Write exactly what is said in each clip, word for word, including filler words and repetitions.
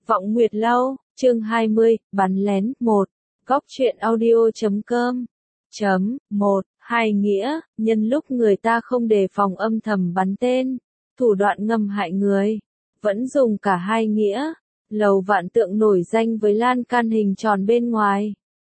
Vọng Nguyệt Lâu, chương hai mươi, bắn lén, một. Góc truyện audio chấm com. Chấm, một. Hai nghĩa, nhân lúc người ta không đề phòng âm thầm bắn tên, thủ đoạn ngầm hại người. Vẫn dùng cả hai nghĩa. Lầu Vạn Tượng nổi danh với lan can hình tròn bên ngoài.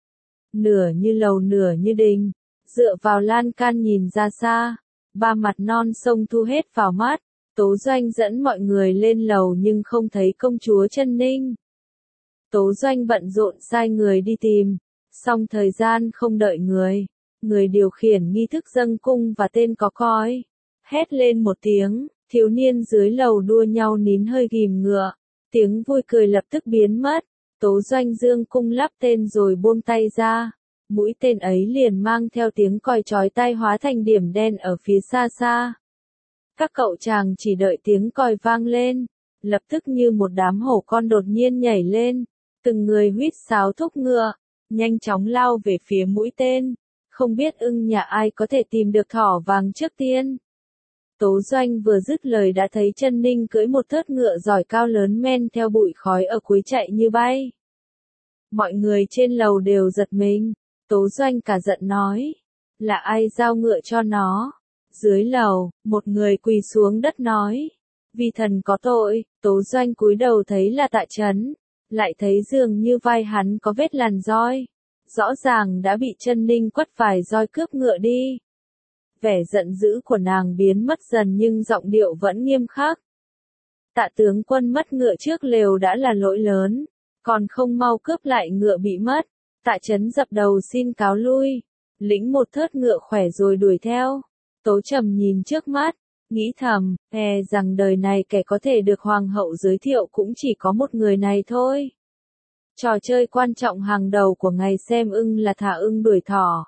Nửa như lầu nửa như đình, dựa vào lan can nhìn ra xa, ba mặt non sông thu hết vào mắt. Tố Doanh dẫn mọi người lên lầu nhưng không thấy công chúa Chân Ninh. Tố Doanh bận rộn sai người đi tìm, song thời gian không đợi người, người điều khiển nghi thức dâng cung và tên có cói. Hét lên một tiếng, thiếu niên dưới lầu đua nhau nín hơi ghim ngựa, tiếng vui cười lập tức biến mất. Tố Doanh dương cung lắp tên rồi buông tay ra, mũi tên ấy liền mang theo tiếng còi chói tai hóa thành điểm đen ở phía xa xa. Các cậu chàng chỉ đợi tiếng còi vang lên, lập tức như một đám hổ con đột nhiên nhảy lên, từng người huýt sáo thúc ngựa, nhanh chóng lao về phía mũi tên, không biết ưng nhà ai có thể tìm được thỏ vàng trước tiên. Tố Doanh vừa dứt lời đã thấy Chân Ninh cưỡi một thớt ngựa giỏi cao lớn men theo bụi khói ở cuối chạy như bay. Mọi người trên lầu đều giật mình, Tố Doanh cả giận nói, là ai giao ngựa cho nó? Dưới lầu, một người quỳ xuống đất nói, vì thần có tội. Tố Doanh cúi đầu thấy là Tạ Chấn, lại thấy dường như vai hắn có vết lằn roi, rõ ràng đã bị Chân Ninh quất vài roi cướp ngựa đi. Vẻ giận dữ của nàng biến mất dần nhưng giọng điệu vẫn nghiêm khắc. Tạ tướng quân mất ngựa trước lều đã là lỗi lớn, còn không mau cướp lại ngựa bị mất. Tạ Chấn dập đầu xin cáo lui, lĩnh một thớt ngựa khỏe rồi đuổi theo. Tố Trầm nhìn trước mắt, nghĩ thầm, e rằng đời này kẻ có thể được hoàng hậu giới thiệu cũng chỉ có một người này thôi. Trò chơi quan trọng hàng đầu của ngày xem ưng là thả ưng đuổi thỏ.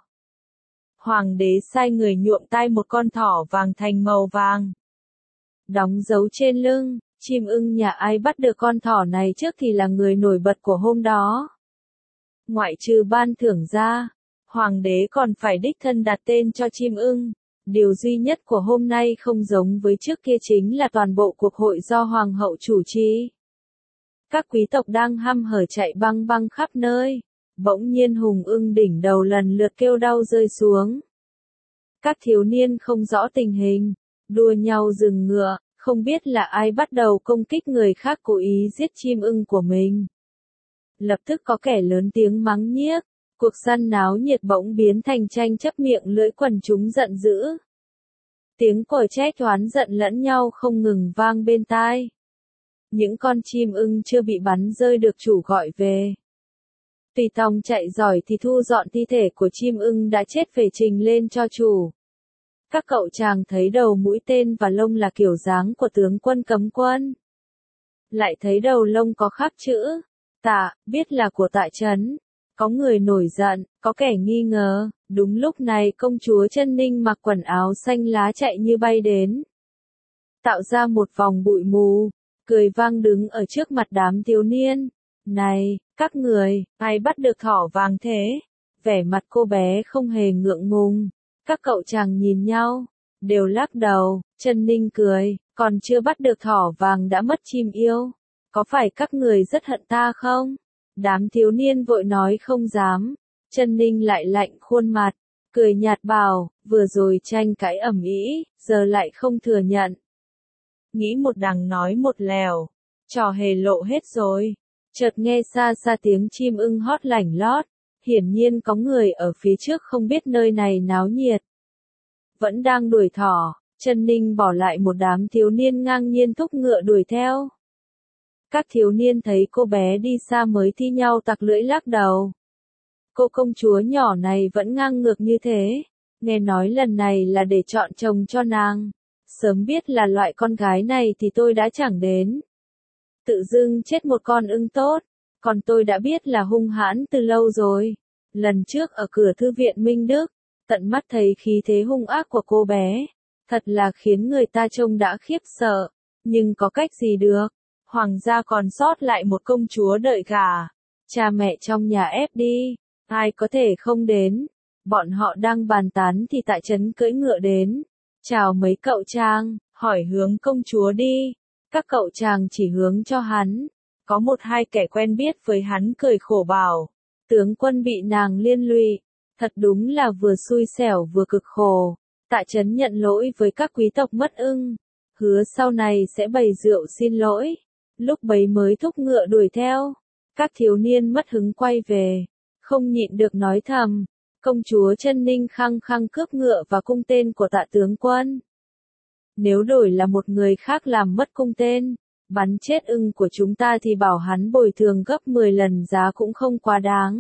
Hoàng đế sai người nhuộm tai một con thỏ vàng thành màu vàng, đóng dấu trên lưng. Chim ưng nhà ai bắt được con thỏ này trước thì là người nổi bật của hôm đó. Ngoại trừ ban thưởng ra, hoàng đế còn phải đích thân đặt tên cho chim ưng. Điều duy nhất của hôm nay không giống với trước kia chính là toàn bộ cuộc hội do hoàng hậu chủ trì. Các quý tộc đang hăm hở chạy băng băng khắp nơi, bỗng nhiên hùng ưng đỉnh đầu lần lượt kêu đau rơi xuống. Các thiếu niên không rõ tình hình, đua nhau dừng ngựa, không biết là ai bắt đầu công kích người khác cố ý giết chim ưng của mình. Lập tức có kẻ lớn tiếng mắng nhiếc. Cuộc săn náo nhiệt bỗng biến thành tranh chấp miệng lưỡi quần chúng giận dữ. Tiếng còi trách oán giận lẫn nhau không ngừng vang bên tai. Những con chim ưng chưa bị bắn rơi được chủ gọi về. Tùy tòng chạy giỏi thì thu dọn thi thể của chim ưng đã chết về trình lên cho chủ. Các cậu chàng thấy đầu mũi tên và lông là kiểu dáng của tướng quân cấm quân. Lại thấy đầu lông có khắc chữ Tạ, biết là của Tạ Chấn. Có người nổi giận, có kẻ nghi ngờ. Đúng lúc này công chúa Chân Ninh mặc quần áo xanh lá chạy như bay đến, tạo ra một vòng bụi mù, cười vang đứng ở trước mặt đám thiếu niên. Này, các người, ai bắt được thỏ vàng thế? Vẻ mặt cô bé không hề ngượng ngùng. Các cậu chàng nhìn nhau, đều lắc đầu. Chân Ninh cười, còn chưa bắt được thỏ vàng đã mất chim yêu. Có phải các người rất hận ta không? Đám thiếu niên vội nói không dám. Chân Ninh lại lạnh khuôn mặt, cười nhạt bảo, vừa rồi tranh cãi ầm ĩ, giờ lại không thừa nhận. Nghĩ một đằng nói một lèo, trò hề lộ hết rồi. Chợt nghe xa xa tiếng chim ưng hót lảnh lót, hiển nhiên có người ở phía trước không biết nơi này náo nhiệt. Vẫn đang đuổi thỏ, Chân Ninh bỏ lại một đám thiếu niên ngang nhiên thúc ngựa đuổi theo. Các thiếu niên thấy cô bé đi xa mới thi nhau tặc lưỡi lắc đầu. Cô công chúa nhỏ này vẫn ngang ngược như thế, nghe nói lần này là để chọn chồng cho nàng. Sớm biết là loại con gái này thì tôi đã chẳng đến. Tự dưng chết một con ưng tốt, còn tôi đã biết là hung hãn từ lâu rồi. Lần trước ở cửa thư viện Minh Đức, tận mắt thấy khí thế hung ác của cô bé, thật là khiến người ta trông đã khiếp sợ, nhưng có cách gì được. Hoàng gia còn sót lại một công chúa đợi gả, cha mẹ trong nhà ép đi, ai có thể không đến. Bọn họ đang bàn tán thì Tạ Chấn cưỡi ngựa đến, chào mấy cậu chàng, hỏi hướng công chúa đi. Các cậu chàng chỉ hướng cho hắn, Có một hai kẻ quen biết với hắn cười khổ bảo, tướng quân bị nàng liên lụy, thật đúng là vừa xui xẻo vừa cực khổ. Tạ Chấn nhận lỗi với các quý tộc Mất Ưng, hứa sau này sẽ bày rượu xin lỗi, lúc bấy mới thúc ngựa đuổi theo. Các thiếu niên mất hứng quay về, không nhịn được nói thầm, công chúa Chân Ninh khăng khăng cướp ngựa và cung tên của Tạ tướng quân. Nếu đổi là một người khác làm mất cung tên, bắn chết ưng của chúng ta thì bảo hắn bồi thường gấp mười lần giá cũng không quá đáng.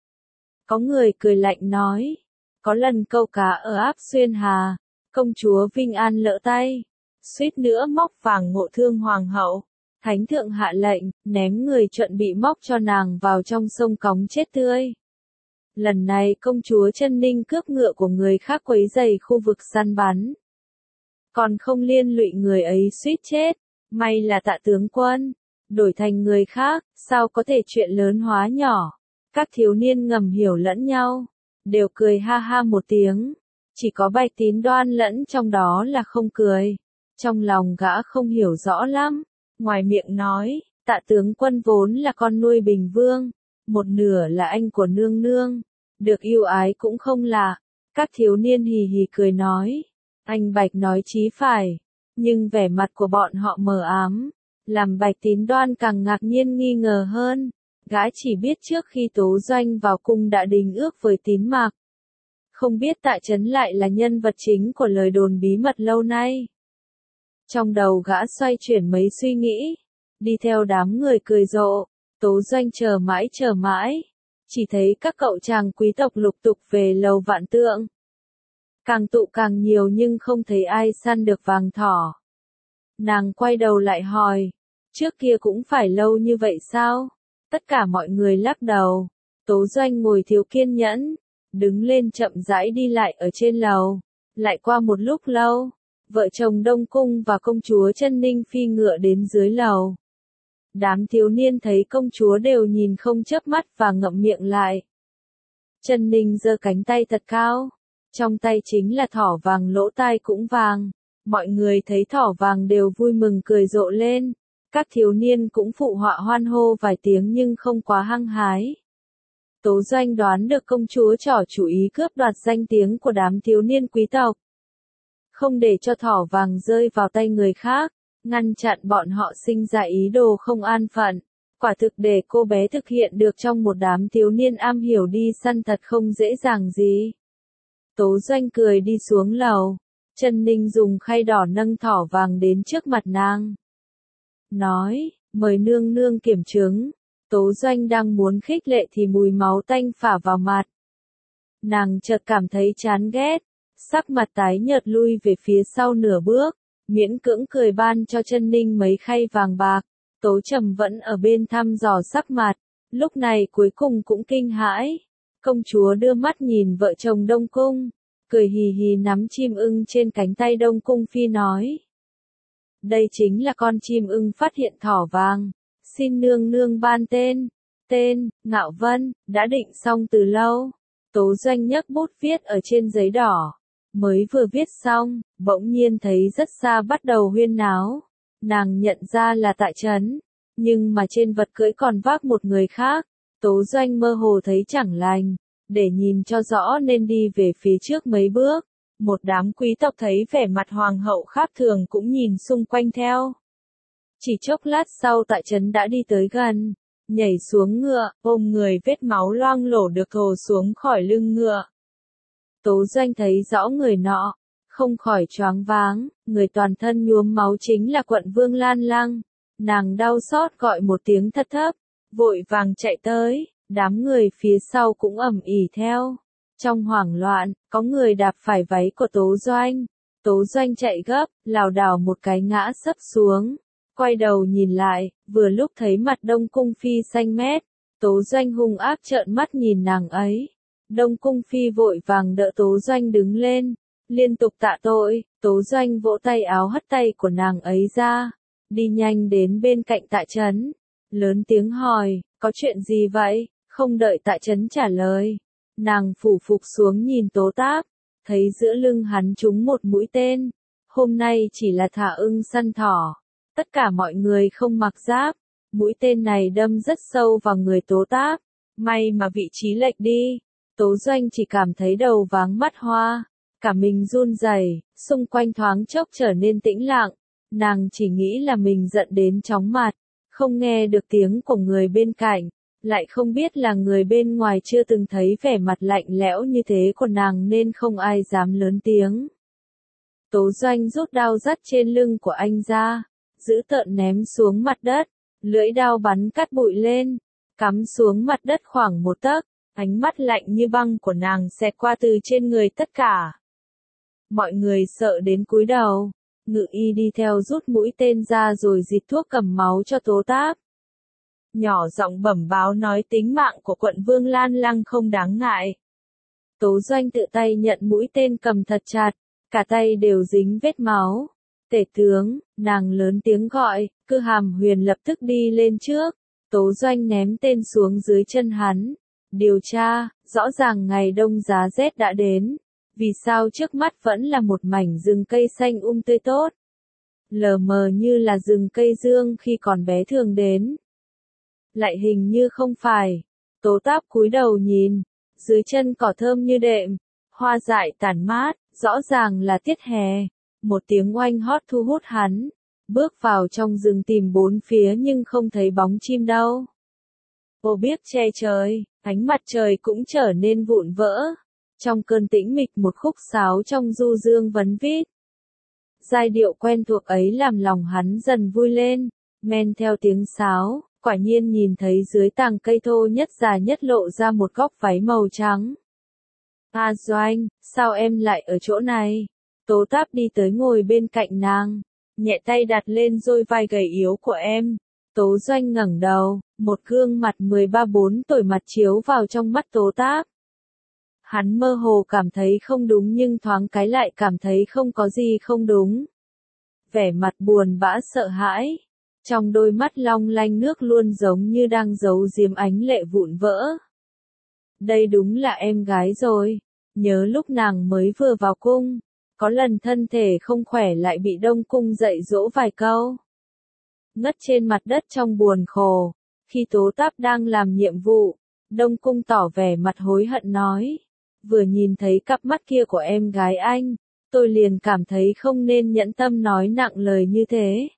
Có người cười lạnh nói, có lần câu cá ở áp Xuyên Hà, công chúa Vinh An lỡ tay, suýt nữa móc vàng ngộ thương hoàng hậu. Thánh thượng hạ lệnh, ném người chuẩn bị móc cho nàng vào trong sông cóng chết tươi. Lần này công chúa Chân Ninh cướp ngựa của người khác quấy rầy khu vực săn bắn. Còn không liên lụy người ấy suýt chết, may là Tạ tướng quân, đổi thành người khác, sao có thể chuyện lớn hóa nhỏ. Các thiếu niên ngầm hiểu lẫn nhau, đều cười ha ha một tiếng, chỉ có Bạch Tín Đoan lẫn trong đó là không cười. Trong lòng gã không hiểu rõ lắm. Ngoài miệng nói, Tạ tướng quân vốn là con nuôi Bình Vương, một nửa là anh của nương nương, được yêu ái cũng không lạ. Các thiếu niên hì hì cười nói, anh Bạch nói chí phải, nhưng vẻ mặt của bọn họ mờ ám, làm Bạch Tín Đoan càng ngạc nhiên nghi ngờ hơn. Gã chỉ biết trước khi Tố Doanh vào cung đã đính ước với Tín Mạc, không biết Tạ Chấn lại là nhân vật chính của lời đồn bí mật lâu nay. Trong đầu gã xoay chuyển mấy suy nghĩ, đi theo đám người cười rộ, Tố Doanh chờ mãi chờ mãi, chỉ thấy các cậu chàng quý tộc lục tục về lầu Vạn Tượng. Càng tụ càng nhiều nhưng không thấy ai săn được vàng thỏ. Nàng quay đầu lại hỏi, trước kia cũng phải lâu như vậy sao? Tất cả mọi người lắc đầu. Tố Doanh ngồi thiếu kiên nhẫn, đứng lên chậm rãi đi lại ở trên lầu. Lại qua một lúc lâu, vợ chồng Đông Cung và công chúa Chân Ninh phi ngựa đến dưới lầu. Đám thiếu niên thấy công chúa đều nhìn không chớp mắt và ngậm miệng lại. Chân Ninh giơ cánh tay thật cao, trong tay chính là thỏ vàng, lỗ tai cũng vàng. Mọi người thấy thỏ vàng đều vui mừng cười rộ lên. Các thiếu niên cũng phụ họa hoan hô vài tiếng nhưng không quá hăng hái. Tố Doanh đoán được công chúa trỏ chủ ý cướp đoạt danh tiếng của đám thiếu niên quý tộc. Không để cho thỏ vàng rơi vào tay người khác, ngăn chặn bọn họ sinh ra ý đồ không an phận. Quả thực để cô bé thực hiện được trong một đám thiếu niên am hiểu đi săn thật không dễ dàng gì. Tố Doanh cười đi xuống lầu. Chân Ninh dùng khay đỏ nâng thỏ vàng đến trước mặt nàng. Nói, mời nương nương kiểm chứng. Tố Doanh đang muốn khích lệ thì mùi máu tanh phả vào mặt. Nàng chợt cảm thấy chán ghét, sắc mặt tái nhợt lui về phía sau nửa bước, miễn cưỡng cười ban cho Chân Ninh mấy khay vàng bạc. Tố Trầm vẫn ở bên thăm dò sắc mặt, lúc này cuối cùng cũng kinh hãi. Công chúa đưa mắt nhìn vợ chồng Đông Cung, cười hì hì nắm chim ưng trên cánh tay Đông Cung Phi nói. Đây chính là con chim ưng phát hiện thỏ vàng, xin nương nương ban tên. Tên, Ngạo Vân, đã định xong từ lâu. Tố Doanh nhấc bút viết ở trên giấy đỏ. Mới vừa viết xong, bỗng nhiên thấy rất xa bắt đầu huyên náo. Nàng nhận ra là Tạ Chấn, nhưng mà trên vật cưỡi còn vác một người khác. Tố Doanh mơ hồ thấy chẳng lành, để nhìn cho rõ nên đi về phía trước mấy bước. Một đám quý tộc thấy vẻ mặt hoàng hậu khác thường cũng nhìn xung quanh theo. Chỉ chốc lát sau Tạ Chấn đã đi tới gần, nhảy xuống ngựa, ôm người vết máu loang lổ được thồ xuống khỏi lưng ngựa. Tố Doanh thấy rõ người nọ, không khỏi choáng váng, người toàn thân nhuốm máu chính là quận vương Lan Lăng. Nàng đau xót gọi một tiếng thật thấp, vội vàng chạy tới, đám người phía sau cũng ầm ĩ theo. Trong hoảng loạn, có người đạp phải váy của Tố Doanh. Tố Doanh chạy gấp, lảo đảo một cái ngã sấp xuống. Quay đầu nhìn lại, vừa lúc thấy mặt Đông Cung Phi xanh mét. Tố Doanh hung ác trợn mắt nhìn nàng ấy. Đông Cung Phi vội vàng đỡ Tố Doanh đứng lên, liên tục tạ tội. Tố Doanh vỗ tay áo hất tay của nàng ấy ra, đi nhanh đến bên cạnh Tạ Chấn, lớn tiếng hỏi, có chuyện gì vậy? Không đợi Tạ Chấn trả lời, nàng phủ phục xuống nhìn Tố Táp, thấy giữa lưng hắn trúng một mũi tên. Hôm nay chỉ là thả ưng săn thỏ, tất cả mọi người không mặc giáp, Mũi tên này đâm rất sâu vào người Tố Táp. May mà vị trí lệch đi. Tố Doanh chỉ cảm thấy đầu váng mắt hoa. Cả mình run rẩy, xung quanh thoáng chốc trở nên tĩnh lặng. Nàng chỉ nghĩ là mình giận đến chóng mặt. Không nghe được tiếng của người bên cạnh. Lại không biết là người bên ngoài chưa từng thấy vẻ mặt lạnh lẽo như thế của nàng nên không ai dám lớn tiếng. Tố Doanh rút đao dắt trên lưng của anh ra, giữ tợn ném xuống mặt đất, lưỡi đao bắn cát bụi lên, cắm xuống mặt đất khoảng một tấc, ánh mắt lạnh như băng của nàng xẹt qua từ trên người tất cả. Mọi người sợ đến cúi đầu, Ngự Y đi theo rút mũi tên ra rồi dịt thuốc cầm máu cho Tố Táp. Nhỏ giọng bẩm báo nói tính mạng của quận Vương Lan Lăng không đáng ngại. Tố Doanh tự tay nhận mũi tên cầm thật chặt, cả tay đều dính vết máu. Tể tướng, nàng lớn tiếng gọi, Cư Hàm Huyền lập tức đi lên trước. Tố Doanh ném tên xuống dưới chân hắn. Điều tra, rõ ràng ngày đông giá rét đã đến. Vì sao trước mắt vẫn là một mảnh rừng cây xanh um tươi tốt? Lờ mờ như là rừng cây dương khi còn bé thường đến. Lại hình như không phải. Tố Táp cúi đầu nhìn, dưới chân cỏ thơm như đệm, hoa dại tản mát, rõ ràng là tiết hè. Một tiếng oanh hót thu hút hắn, bước vào trong rừng tìm bốn phía nhưng không thấy bóng chim đâu. Ô biếc che trời, ánh mặt trời cũng trở nên vụn vỡ. Trong cơn tĩnh mịch một khúc sáo trong du dương vấn vít. Giai điệu quen thuộc ấy làm lòng hắn dần vui lên, men theo tiếng sáo. Quả nhiên nhìn thấy dưới tàng cây thô nhất già nhất lộ ra một góc váy màu trắng. A Doanh, sao em lại ở chỗ này? Tố Táp đi tới ngồi bên cạnh nàng, nhẹ tay đặt lên đôi vai gầy yếu của em. Tố Doanh ngẩng đầu, một gương mặt mười ba bốn tuổi mặt chiếu vào trong mắt Tố Táp. Hắn mơ hồ cảm thấy không đúng nhưng thoáng cái lại cảm thấy không có gì không đúng. Vẻ mặt buồn bã sợ hãi. Trong đôi mắt long lanh nước luôn giống như đang giấu giếm ánh lệ vụn vỡ. Đây đúng là em gái rồi. Nhớ lúc nàng mới vừa vào cung, có lần thân thể không khỏe lại bị Đông Cung dạy dỗ vài câu. Ngất trên mặt đất trong buồn khổ, khi Tố Táp đang làm nhiệm vụ, Đông Cung tỏ vẻ mặt hối hận nói. Vừa nhìn thấy cặp mắt kia của em gái anh, tôi liền cảm thấy không nên nhẫn tâm nói nặng lời như thế.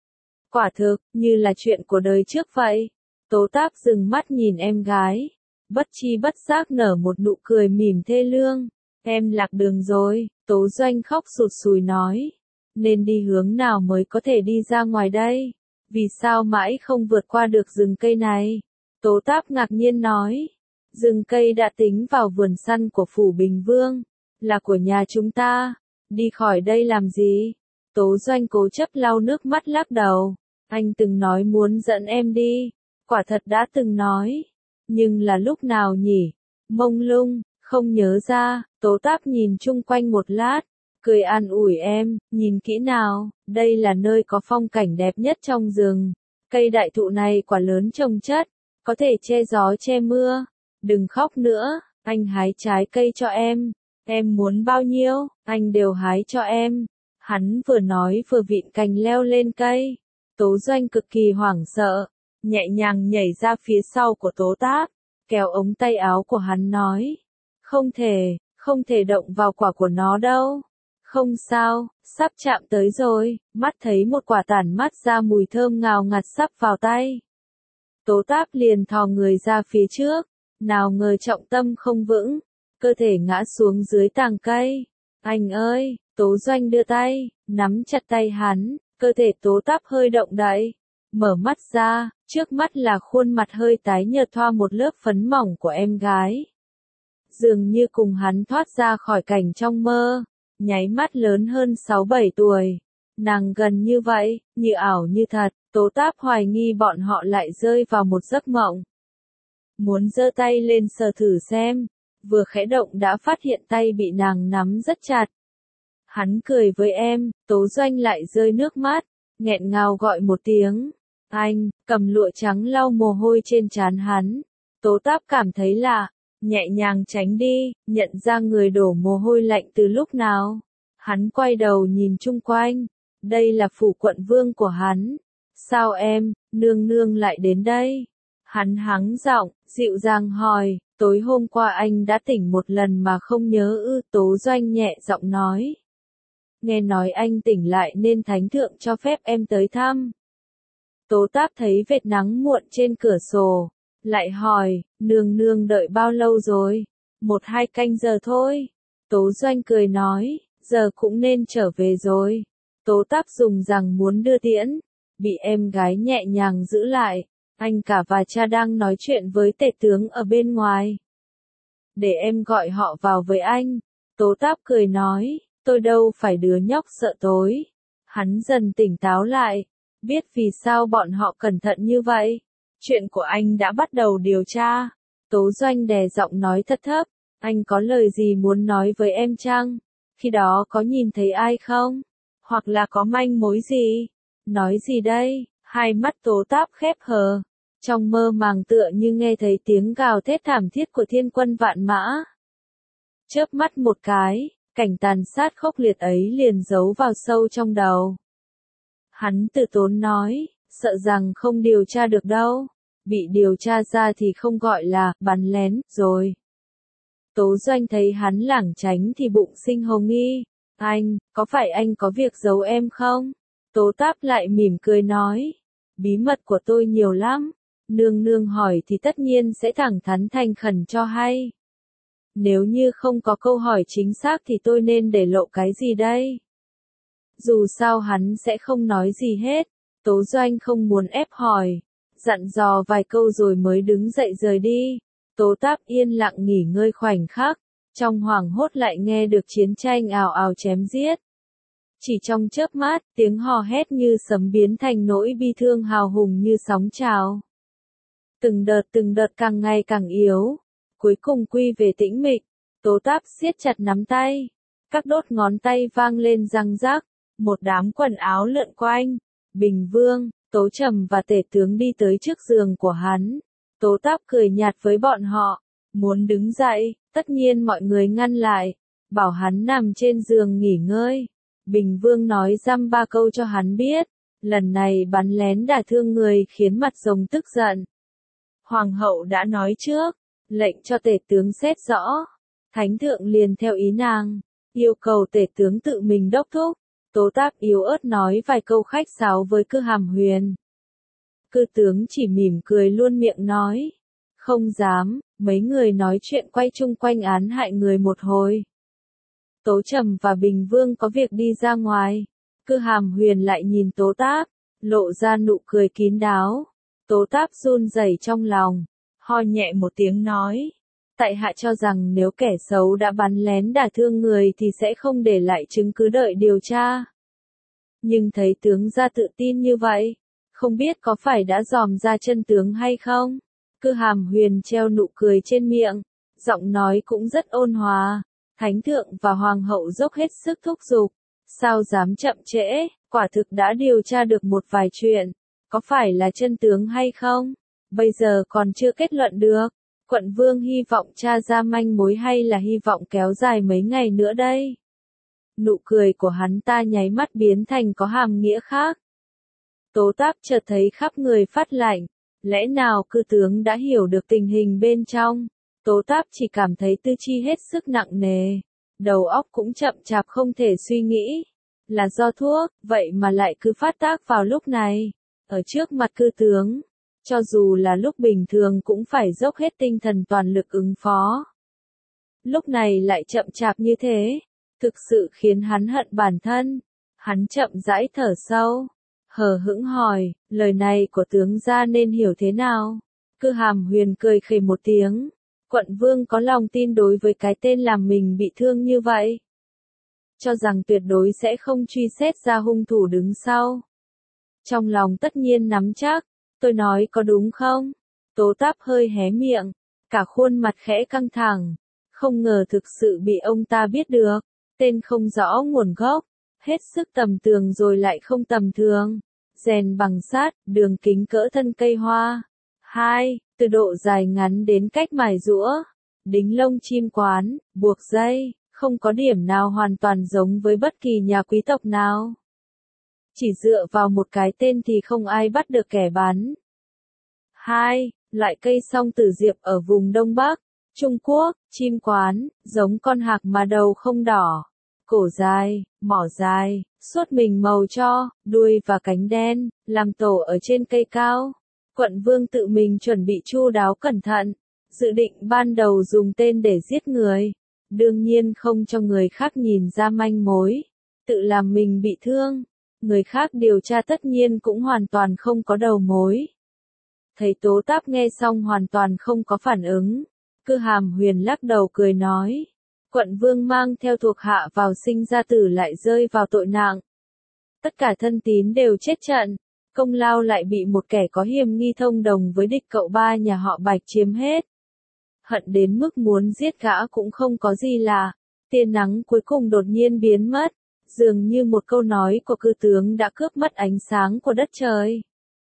Quả thực, như là chuyện của đời trước vậy. Tố Táp dừng mắt nhìn em gái. Bất chi bất giác nở một nụ cười mỉm thê lương. Em lạc đường rồi, Tố Doanh khóc sụt sùi nói. Nên đi hướng nào mới có thể đi ra ngoài đây? Vì sao mãi không vượt qua được rừng cây này? Tố Táp ngạc nhiên nói. Rừng cây đã tính vào vườn săn của Phủ Bình Vương. Là của nhà chúng ta. Đi khỏi đây làm gì? Tố Doanh cố chấp lau nước mắt lắc đầu. Anh từng nói muốn dẫn em đi. Quả thật đã từng nói. Nhưng là lúc nào nhỉ? Mông lung, không nhớ ra. Tố Táp nhìn chung quanh một lát. Cười an ủi em, nhìn kỹ nào. Đây là nơi có phong cảnh đẹp nhất trong rừng. Cây đại thụ này quả lớn trồng chất. Có thể che gió che mưa. Đừng khóc nữa. Anh hái trái cây cho em. Em muốn bao nhiêu, anh đều hái cho em. Hắn vừa nói vừa vịn cành leo lên cây. Tố Doanh cực kỳ hoảng sợ, nhẹ nhàng nhảy ra phía sau của Tố Táp, kéo ống tay áo của hắn nói. Không thể, không thể động vào quả của nó đâu. Không sao, sắp chạm tới rồi, mắt thấy một quả tản mát ra mùi thơm ngào ngạt sắp vào tay. Tố Táp liền thò người ra phía trước, nào ngờ trọng tâm không vững, cơ thể ngã xuống dưới tàng cây. Anh ơi, Tố Doanh đưa tay, nắm chặt tay hắn, cơ thể Tố Táp hơi động đậy. Mở mắt ra, trước mắt là khuôn mặt hơi tái nhợt thoa một lớp phấn mỏng của em gái. Dường như cùng hắn thoát ra khỏi cảnh trong mơ, nháy mắt lớn hơn sáu bảy tuổi. Nàng gần như vậy, như ảo như thật, Tố Táp hoài nghi bọn họ lại rơi vào một giấc mộng. Muốn giơ tay lên sờ thử xem, vừa khẽ động đã phát hiện tay bị nàng nắm rất chặt. Hắn cười với em, Tố Doanh lại rơi nước mắt, nghẹn ngào gọi một tiếng. Anh, cầm lụa trắng lau mồ hôi trên trán hắn. Tố Táp cảm thấy lạ, nhẹ nhàng tránh đi, nhận ra người đổ mồ hôi lạnh từ lúc nào. Hắn quay đầu nhìn chung quanh, đây là phủ quận vương của hắn. Sao em, nương nương lại đến đây? Hắn hắng giọng, dịu dàng hỏi, tối hôm qua anh đã tỉnh một lần mà không nhớ ư? Tố Doanh nhẹ giọng nói. Nghe nói anh tỉnh lại nên thánh thượng cho phép em tới thăm. Tố Táp thấy vệt nắng muộn trên cửa sổ, lại hỏi, nương nương đợi bao lâu rồi? Một hai canh giờ thôi. Tố Doanh cười nói, giờ cũng nên trở về rồi. Tố Táp dùng rằng muốn đưa tiễn, bị em gái nhẹ nhàng giữ lại. Anh cả và cha đang nói chuyện với tể tướng ở bên ngoài. Để em gọi họ vào với anh. Tố Táp cười nói, tôi đâu phải đứa nhóc sợ tối. Hắn dần tỉnh táo lại, biết vì sao bọn họ cẩn thận như vậy. Chuyện của anh đã bắt đầu điều tra. Tố Doanh đè giọng nói thấp thấp, anh có lời gì muốn nói với em chăng? Khi đó có nhìn thấy ai không? Hoặc là có manh mối gì? Nói gì đây? Hai mắt Tố Táp khép hờ, trong mơ màng tựa như nghe thấy tiếng gào thét thảm thiết của thiên quân vạn mã. Chớp mắt một cái, cảnh tàn sát khốc liệt ấy liền giấu vào sâu trong đầu. Hắn từ tốn nói, sợ rằng không điều tra được đâu, bị điều tra ra thì không gọi là bắn lén rồi. Tố Doanh thấy hắn lảng tránh thì bụng sinh hồ nghi, anh, có phải anh có việc giấu em không? Tố Táp lại mỉm cười nói, bí mật của tôi nhiều lắm, nương nương hỏi thì tất nhiên sẽ thẳng thắn thành khẩn cho hay. Nếu như không có câu hỏi chính xác thì tôi nên để lộ cái gì đây? Dù sao hắn sẽ không nói gì hết. Tố Doanh không muốn ép hỏi, dặn dò vài câu rồi mới đứng dậy rời đi. Tố Táp yên lặng nghỉ ngơi khoảnh khắc, trong hoảng hốt lại nghe được chiến tranh ào ào chém giết. Chỉ trong chớp mắt, tiếng hò hét như sấm biến thành nỗi bi thương hào hùng như sóng trào. Từng đợt từng đợt càng ngày càng yếu, cuối cùng quy về tĩnh mịch. Tố Táp siết chặt nắm tay, các đốt ngón tay vang lên răng rắc, một đám quần áo lượn quanh. Bình Vương, Tố Trầm và tể tướng đi tới trước giường của hắn. Tố Táp cười nhạt với bọn họ, muốn đứng dậy, tất nhiên mọi người ngăn lại, bảo hắn nằm trên giường nghỉ ngơi. Bình Vương nói dăm ba câu cho hắn biết, lần này bắn lén đả thương người khiến mặt rồng tức giận. Hoàng hậu đã nói trước, lệnh cho tể tướng xét rõ. Thánh thượng liền theo ý nàng, yêu cầu tể tướng tự mình đốc thúc. Tố Táp yếu ớt nói vài câu khách sáo với Cư Hàm Huyền. Cư tướng chỉ mỉm cười luôn miệng nói, không dám. Mấy người nói chuyện quay chung quanh án hại người một hồi. Tố Trầm và Bình Vương có việc đi ra ngoài. Cư Hàm Huyền lại nhìn Tố Táp, lộ ra nụ cười kín đáo. Tố Táp run rẩy trong lòng, ho nhẹ một tiếng nói, tại hạ cho rằng nếu kẻ xấu đã bắn lén đả thương người thì sẽ không để lại chứng cứ đợi điều tra. Nhưng thấy tướng gia tự tin như vậy, không biết có phải đã dòm ra chân tướng hay không? Cư Hàm Huyền treo nụ cười trên miệng, giọng nói cũng rất ôn hòa. Thánh thượng và hoàng hậu dốc hết sức thúc giục, sao dám chậm trễ, quả thực đã điều tra được một vài chuyện, có phải là chân tướng hay không? Bây giờ còn chưa kết luận được. Quận Vương hy vọng tra ra manh mối hay là hy vọng kéo dài mấy ngày nữa đây? Nụ cười của hắn ta nháy mắt biến thành có hàm nghĩa khác. Tố Táp chợt thấy khắp người phát lạnh, lẽ nào cư tướng đã hiểu được tình hình bên trong? Tố Táp chỉ cảm thấy tư chi hết sức nặng nề, đầu óc cũng chậm chạp không thể suy nghĩ. Là do thuốc, vậy mà lại cứ phát tác vào lúc này, ở trước mặt cư tướng. Cho dù là lúc bình thường cũng phải dốc hết tinh thần toàn lực ứng phó. Lúc này lại chậm chạp như thế, thực sự khiến hắn hận bản thân. Hắn chậm rãi thở sâu, hờ hững hỏi, lời này của tướng gia nên hiểu thế nào? Cư Hàm Huyền cười khẩy một tiếng, quận vương có lòng tin đối với cái tên làm mình bị thương như vậy. Cho rằng tuyệt đối sẽ không truy xét ra hung thủ đứng sau. Trong lòng tất nhiên nắm chắc. Tôi nói có đúng không? Tố Táp hơi hé miệng, cả khuôn mặt khẽ căng thẳng. Không ngờ thực sự bị ông ta biết được. Tên không rõ nguồn gốc, hết sức tầm thường rồi lại không tầm thường. Rèn bằng sắt, đường kính cỡ thân cây hoa. Hai, từ độ dài ngắn đến cách mài rũa. Đính lông chim quán, buộc dây, không có điểm nào hoàn toàn giống với bất kỳ nhà quý tộc nào. Chỉ dựa vào một cái tên thì không ai bắt được kẻ bán. hai. Loại cây song tử diệp ở vùng Đông Bắc, Trung Quốc, chim quán, giống con hạc mà đầu không đỏ, cổ dài, mỏ dài, suốt mình màu tro, đuôi và cánh đen, làm tổ ở trên cây cao. Quận Vương tự mình chuẩn bị chu đáo cẩn thận, dự định ban đầu dùng tên để giết người, đương nhiên không cho người khác nhìn ra manh mối, tự làm mình bị thương, người khác điều tra tất nhiên cũng hoàn toàn không có đầu mối. Thấy Tố Táp nghe xong hoàn toàn không có phản ứng, Cư Hàm Huyền lắc đầu cười nói, Quận Vương mang theo thuộc hạ vào sinh ra tử lại rơi vào tội nặng. Tất cả thân tín đều chết trận, công lao lại bị một kẻ có hiềm nghi thông đồng với địch cậu ba nhà họ Bạch chiếm hết. Hận đến mức muốn giết gã cũng không có gì lạ, tia nắng cuối cùng đột nhiên biến mất, dường như một câu nói của cư tướng đã cướp mất ánh sáng của đất trời.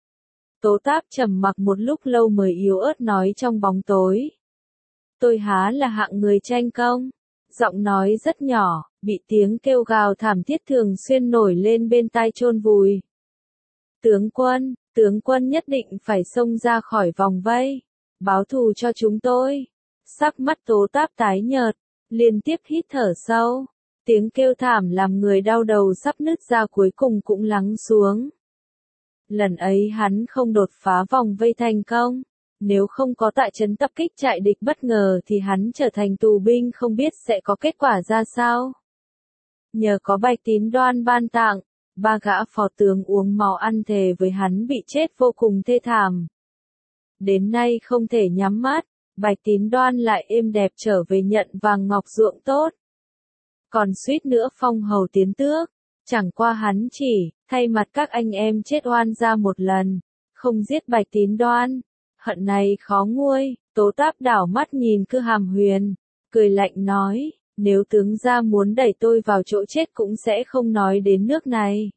Tố Táp trầm mặc một lúc lâu mới yếu ớt nói trong bóng tối. Tôi há là hạng người tranh công. Giọng nói rất nhỏ, bị tiếng kêu gào thảm thiết thường xuyên nổi lên bên tai chôn vùi. Tướng quân, tướng quân nhất định phải xông ra khỏi vòng vây, báo thù cho chúng tôi. Sắc mắt Tố Táp tái nhợt, liên tiếp hít thở sâu, tiếng kêu thảm làm người đau đầu sắp nứt ra cuối cùng cũng lắng xuống. Lần ấy hắn không đột phá vòng vây thành công, nếu không có tại trấn tập kích trại địch bất ngờ thì hắn trở thành tù binh không biết sẽ có kết quả ra sao. Nhờ có Bạch Tín Đoan ban tặng, ba gã phó tướng uống máu ăn thề với hắn bị chết vô cùng thê thảm. Đến nay không thể nhắm mắt, Bạch Tín Đoan lại êm đẹp trở về nhận vàng ngọc ruộng tốt. Còn suýt nữa phong hầu tiến tước, chẳng qua hắn chỉ thay mặt các anh em chết oan ra một lần, không giết Bạch Tín Đoan. Hận này khó nguôi. Tố Táp đảo mắt nhìn Cư Hàm Huyền, cười lạnh nói, nếu tướng gia muốn đẩy tôi vào chỗ chết cũng sẽ không nói đến nước này.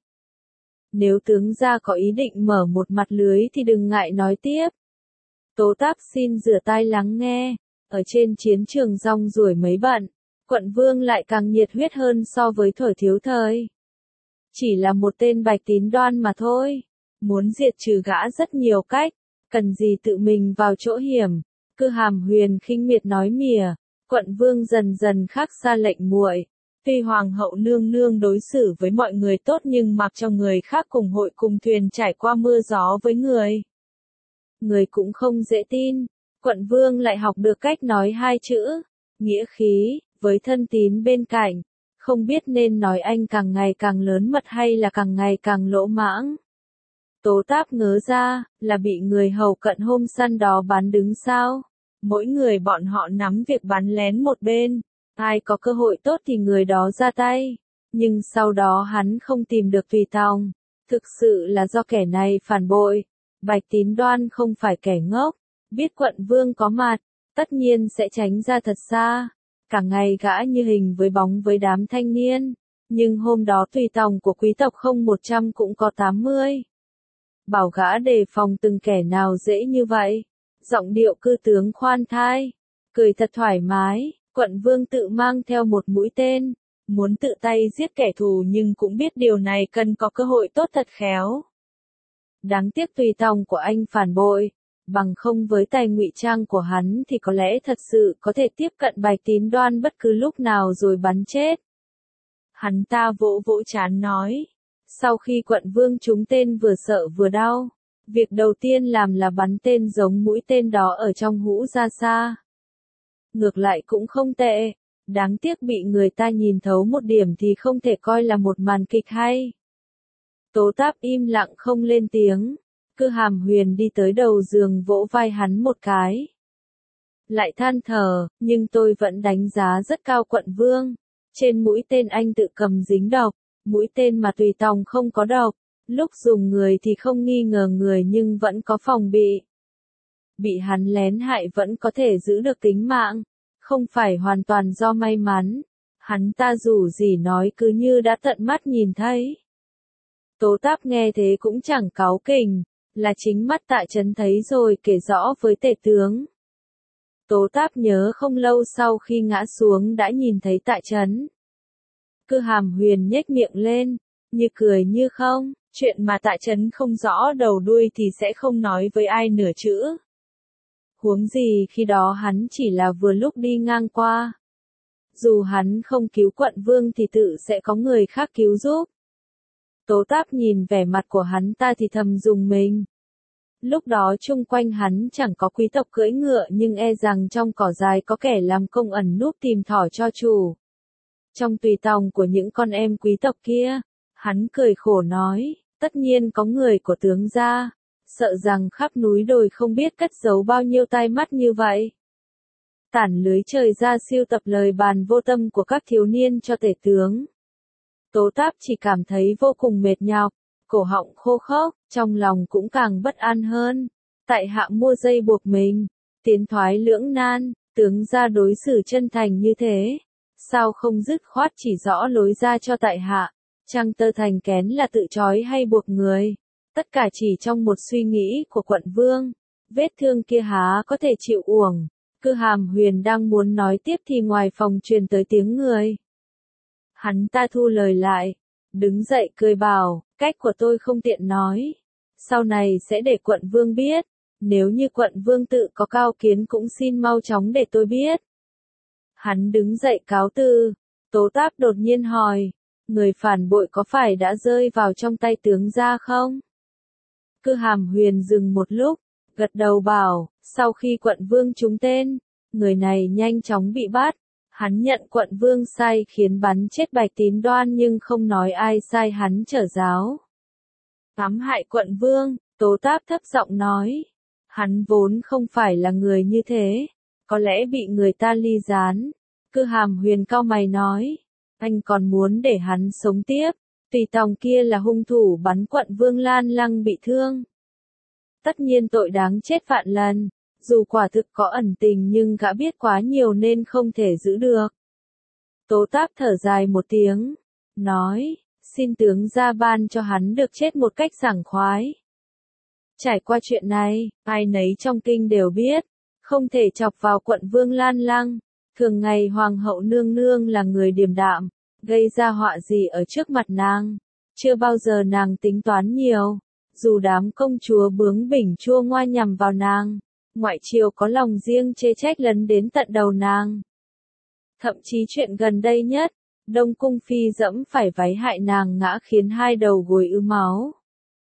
Nếu tướng gia có ý định mở một mặt lưới thì đừng ngại nói tiếp. Tố Táp xin rửa tai lắng nghe, ở trên chiến trường rong ruổi mấy bận, Quận Vương lại càng nhiệt huyết hơn so với thuở thiếu thời. Chỉ là một tên Bạch Tín Đoan mà thôi, muốn diệt trừ gã rất nhiều cách, cần gì tự mình vào chỗ hiểm. Cư Hàm Huyền khinh miệt nói mỉa, Quận Vương dần dần khác xa lệnh muội. Tuy Hoàng hậu nương nương đối xử với mọi người tốt nhưng mặc cho người khác cùng hội cùng thuyền trải qua mưa gió với người. Người cũng không dễ tin, Quận Vương lại học được cách nói hai chữ, nghĩa khí, với thân tín bên cạnh, không biết nên nói anh càng ngày càng lớn mật hay là càng ngày càng lỗ mãng. Tố Táp ngớ ra, là bị người hầu cận hôm săn đó bán đứng sao? Mỗi người bọn họ nắm việc bắn lén một bên, ai có cơ hội tốt thì người đó ra tay. Nhưng sau đó hắn không tìm được Tùy Tòng, thực sự là do kẻ này phản bội. Bạch Tín Đoan không phải kẻ ngốc, biết Quận Vương có mặt, tất nhiên sẽ tránh ra thật xa. Cả ngày gã như hình với bóng với đám thanh niên, nhưng hôm đó Tùy Tòng của quý tộc không một trăm cũng có tám mươi. Bảo gã đề phòng từng kẻ nào dễ như vậy. Giọng điệu cư tướng khoan thai, cười thật thoải mái. Quận Vương tự mang theo một mũi tên, muốn tự tay giết kẻ thù nhưng cũng biết điều này cần có cơ hội tốt thật khéo. Đáng tiếc Tùy Tòng của anh phản bội, bằng không với tài ngụy trang của hắn thì có lẽ thật sự có thể tiếp cận Bạch Tín Đoan bất cứ lúc nào rồi bắn chết. Hắn ta vỗ vỗ trán nói. Sau khi Quận Vương trúng tên vừa sợ vừa đau, việc đầu tiên làm là bắn tên giống mũi tên đó ở trong hũ ra xa. Ngược lại cũng không tệ, đáng tiếc bị người ta nhìn thấu một điểm thì không thể coi là một màn kịch hay. Tố Táp im lặng không lên tiếng, Cư Hàm Huyền đi tới đầu giường vỗ vai hắn một cái. Lại than thở, nhưng tôi vẫn đánh giá rất cao Quận Vương. Trên mũi tên anh tự cầm dính độc, mũi tên mà Tùy Tòng không có độc, lúc dùng người thì không nghi ngờ người nhưng vẫn có phòng bị. Bị hắn lén hại vẫn có thể giữ được tính mạng, không phải hoàn toàn do may mắn. Hắn ta dù gì nói cứ như đã tận mắt nhìn thấy. Tố Táp nghe thế cũng chẳng cáu kỉnh, là chính mắt Tạ Trấn thấy rồi kể rõ với tể tướng. Tố Táp nhớ không lâu sau khi ngã xuống đã nhìn thấy Tạ Trấn. Cư Hàm Huyền nhếch miệng lên, như cười như không, Chuyện mà Tạ Chấn không rõ đầu đuôi thì sẽ không nói với ai nửa chữ. Huống gì khi đó hắn chỉ là vừa lúc đi ngang qua. Dù hắn không cứu quận vương thì tự sẽ có người khác cứu giúp. Tố Táp nhìn vẻ mặt của hắn ta thì thầm dùng mình. Lúc đó chung quanh hắn chẳng có quý tộc cưỡi ngựa nhưng e rằng trong cỏ dài có kẻ làm công ẩn núp tìm thỏ cho chủ. Trong tùy tòng của những con em quý tộc kia, hắn cười khổ nói, tất nhiên có người của tướng gia, sợ rằng khắp núi đồi không biết cất giấu bao nhiêu tai mắt như vậy. Tản lưới trời ra siêu tập lời bàn vô tâm của các thiếu niên cho tể tướng. Tố Táp chỉ cảm thấy vô cùng mệt nhọc, cổ họng khô khốc, trong lòng cũng càng bất an hơn. Tại hạ mua dây buộc mình, tiến thoái lưỡng nan, tướng gia đối xử chân thành như thế. Sao không dứt khoát chỉ rõ lối ra cho tại hạ, trăng tơ thành kén là tự trói hay buộc người. Tất cả chỉ trong một suy nghĩ của quận vương, vết thương kia há có thể chịu uổng. Cư Hàm Huyền đang muốn nói tiếp thì ngoài phòng truyền tới tiếng người. Hắn ta thu lời lại, đứng dậy cười bảo, cách của tôi không tiện nói. Sau này sẽ để quận vương biết, nếu như quận vương tự có cao kiến cũng xin mau chóng để tôi biết. Hắn đứng dậy cáo từ, Tố Táp đột nhiên hỏi, người phản bội có phải đã rơi vào trong tay tướng gia không? Cư Hàm Huyền dừng một lúc, gật đầu bảo, sau khi quận vương trúng tên, người này nhanh chóng bị bắt. Hắn nhận quận vương sai khiến bắn chết Bạch Tín Đoan nhưng không nói ai sai hắn trở giáo. Ám hại quận vương, Tố Táp thấp giọng nói. Hắn vốn không phải là người như thế, có lẽ bị người ta ly gián. Cư Hàm Huyền cau mày nói, anh còn muốn để hắn sống tiếp, tùy tòng kia là hung thủ bắn quận vương Lan Lăng bị thương. Tất nhiên tội đáng chết vạn lần. Dù quả thực có ẩn tình nhưng gã biết quá nhiều nên không thể giữ được. Tố Táp thở dài một tiếng, nói, xin tướng gia ban cho hắn được chết một cách sảng khoái. Trải qua chuyện này, ai nấy trong kinh đều biết, không thể chọc vào quận vương Lan Lăng. Thường ngày hoàng hậu nương nương là người điềm đạm, gây ra họa gì ở trước mặt nàng. Chưa bao giờ nàng tính toán nhiều, dù đám công chúa bướng bỉnh chua ngoa nhằm vào nàng. Ngoại triều có lòng riêng chê trách lấn đến tận đầu nàng. Thậm chí chuyện gần đây nhất, Đông Cung Phi dẫm phải váy hại nàng ngã khiến hai đầu gối ứ máu.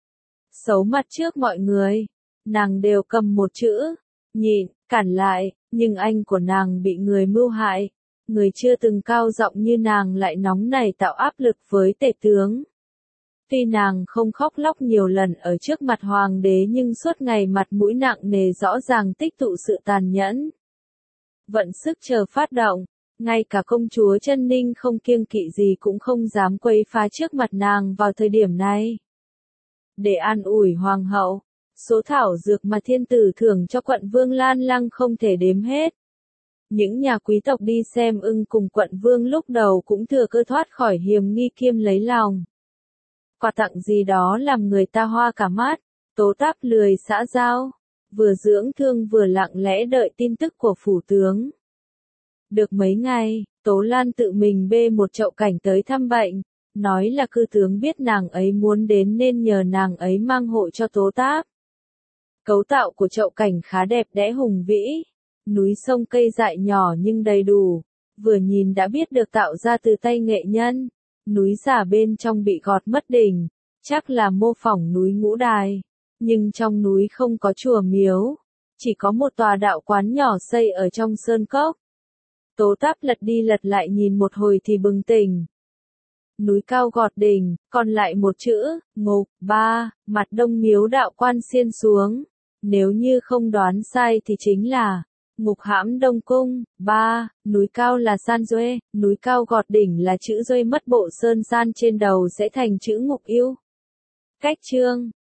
Xấu mặt trước mọi người, nàng đều cầm một chữ, nhịn, cản lại, nhưng anh của nàng bị người mưu hại. Người chưa từng cao giọng như nàng lại nóng nảy tạo áp lực với tể tướng. Tuy nàng không khóc lóc nhiều lần ở trước mặt hoàng đế nhưng suốt ngày mặt mũi nặng nề rõ ràng tích tụ sự tàn nhẫn. Vận sức chờ phát động, ngay cả công chúa Chân Ninh không kiêng kỵ gì cũng không dám quấy phá trước mặt nàng vào thời điểm này. Để an ủi hoàng hậu, số thảo dược mà thiên tử thưởng cho quận vương Lan Lăng không thể đếm hết. Những nhà quý tộc đi xem ưng cùng quận vương lúc đầu cũng thừa cơ thoát khỏi hiềm nghi kiêm lấy lòng. Quà tặng gì đó làm người ta hoa cả mắt, Tố Táp lười xã giao, vừa dưỡng thương vừa lặng lẽ đợi tin tức của phủ tướng. Được mấy ngày, Tố Lan tự mình bê một chậu cảnh tới thăm bệnh, nói là cư tướng biết nàng ấy muốn đến nên nhờ nàng ấy mang hộ cho Tố Táp. Cấu tạo của chậu cảnh khá đẹp đẽ hùng vĩ, núi sông cây dại nhỏ nhưng đầy đủ, vừa nhìn đã biết được tạo ra từ tay nghệ nhân. Núi giả bên trong bị gọt mất đỉnh, chắc là mô phỏng núi Ngũ Đài, nhưng trong núi không có chùa miếu, chỉ có một tòa đạo quán nhỏ xây ở trong sơn cốc. Tố Táp lật đi lật lại nhìn một hồi thì bừng tỉnh. Núi cao gọt đỉnh, còn lại một chữ, ngục, ba, mặt đông miếu đạo quan xiên xuống. Nếu như không đoán sai thì chính là ngục hãm Đông Cung, ba, núi cao là san duê, núi cao gọt đỉnh là chữ duê mất bộ sơn san trên đầu sẽ thành chữ ngục yêu. Cách chương